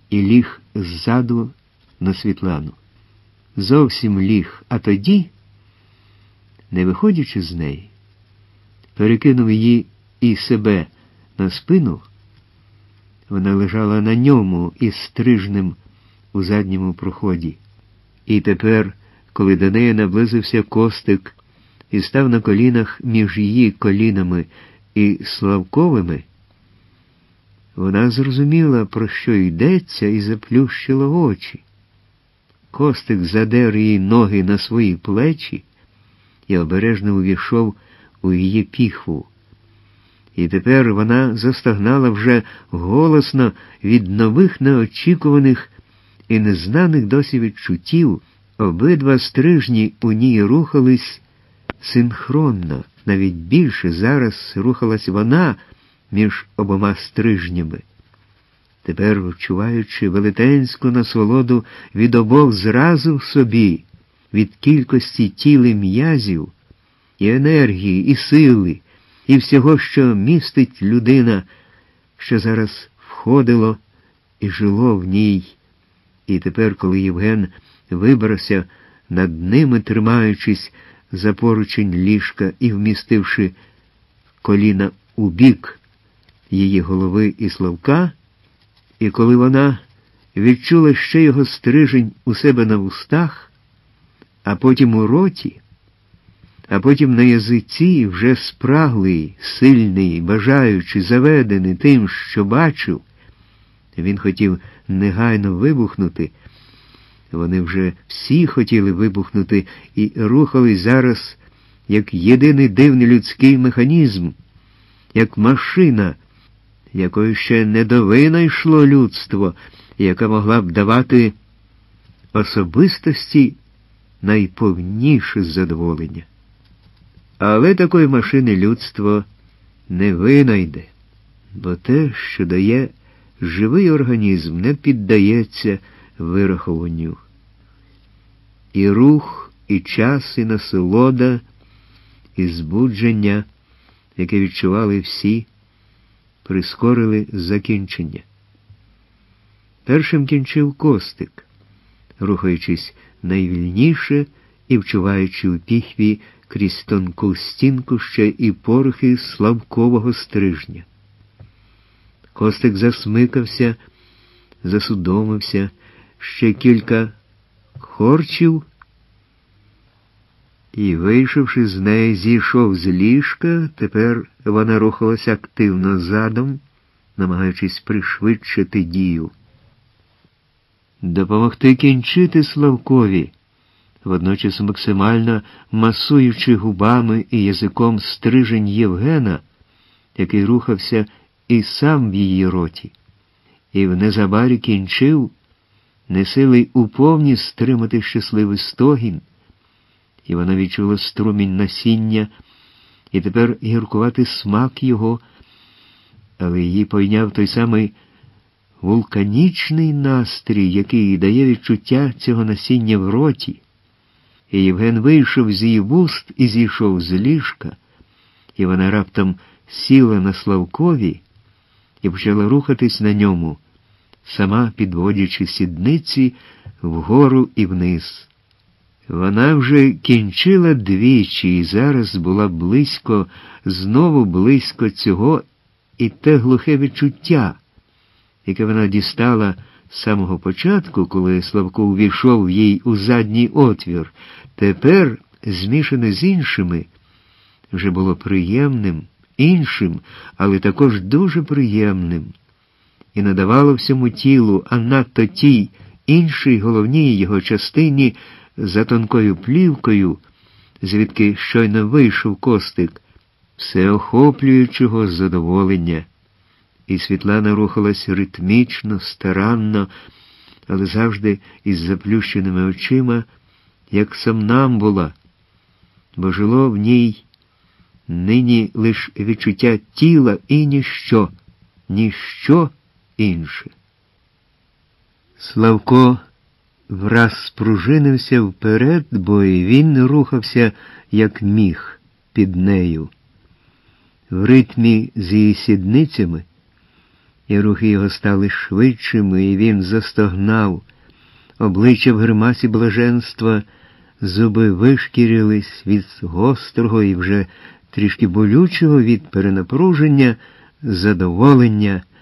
і ліг ззаду на Світлану. Зовсім ліг, а тоді, не виходячи з неї, перекинув її і себе на спину. Вона лежала на ньому із стрижнем у задньому проході. І тепер, коли до неї наблизився Костик і став на колінах між її колінами і Славковими, вона зрозуміла, про що йдеться, і заплющила очі. Костик задер її ноги на свої плечі і обережно увійшов у її піхву. І тепер вона застогнала вже голосно від нових неочікуваних і незнаних досі відчуттів. Обидва стрижні у ній рухались синхронно, навіть більше зараз рухалась вона між обома стрижнями. Тепер, вчуваючи велетенську насолоду від обох зразу в собі, від кількості тіл і м'язів, і енергії, і сили, і всього, що містить людина, що зараз входило і жило в ній. І тепер, коли Євген вибрався над ними, тримаючись за поручень ліжка і вмістивши коліна у бік її голови і Славка, і коли вона відчула ще його стрижень у себе на вустах, а потім у роті, а потім на язиці, вже спраглий, сильний, бажаючий, заведений тим, що бачив, він хотів негайно вибухнути. Вони вже всі хотіли вибухнути і рухались зараз як єдиний дивний людський механізм, як машина, якою ще не довинайшло людство, яка могла б давати особистості найповніше задоволення. Але такої машини людство не винайде, бо те, що дає живий організм, не піддається вирахуванню. І рух, і час, і насолода, і збудження, яке відчували всі, прискорили закінчення. Першим кінчив Костик, рухаючись найвільніше і вчуваючи у піхві крізь тонку стінку ще і порохи Славкового стрижня. Костик засмикався, засудомився, ще кілька корчів і, вийшовши з неї, зійшов з ліжка. Тепер вона рухалася активно задом, намагаючись пришвидшити дію. Допомогти кінчити Славкові, водночас максимально масуючи губами і язиком стрижень Євгена, який рухався і сам в її роті, і в незабарі кінчив, не силий уповні стримати щасливий стогін, і вона відчула струмінь насіння, і тепер гіркуватий смак його, але її пойняв той самий вулканічний настрій, який дає відчуття цього насіння в роті. І Євген вийшов з її вуст і зійшов з ліжка, і вона раптом сіла на Славкові і почала рухатись на ньому, сама підводячи сідниці вгору і вниз. Вона вже кінчила двічі і зараз була близько, знову близько цього, і те глухе відчуття, яке вона дістала з самого початку, коли Славко увійшов їй у задній отвір, тепер, змішане з іншими, вже було приємним, іншим, але також дуже приємним, і надавало всьому тілу, а надто тій іншій головній його частині за тонкою плівкою, звідки щойно вийшов Костик, всеохоплюючого задоволення. І Світлана рухалась ритмічно, старанно, але завжди із заплющеними очима, як сомнамбула, бо жило в ній нині лиш відчуття тіла і ніщо інше. Славко враз спружинився вперед, бо і він рухався, як міг, під нею. В ритмі з її сідницями, і рухи його стали швидшими, і він застогнав. Обличчя в гримасі блаженства, зуби вишкірились від гострого і вже трішки болючого від перенапруження задоволення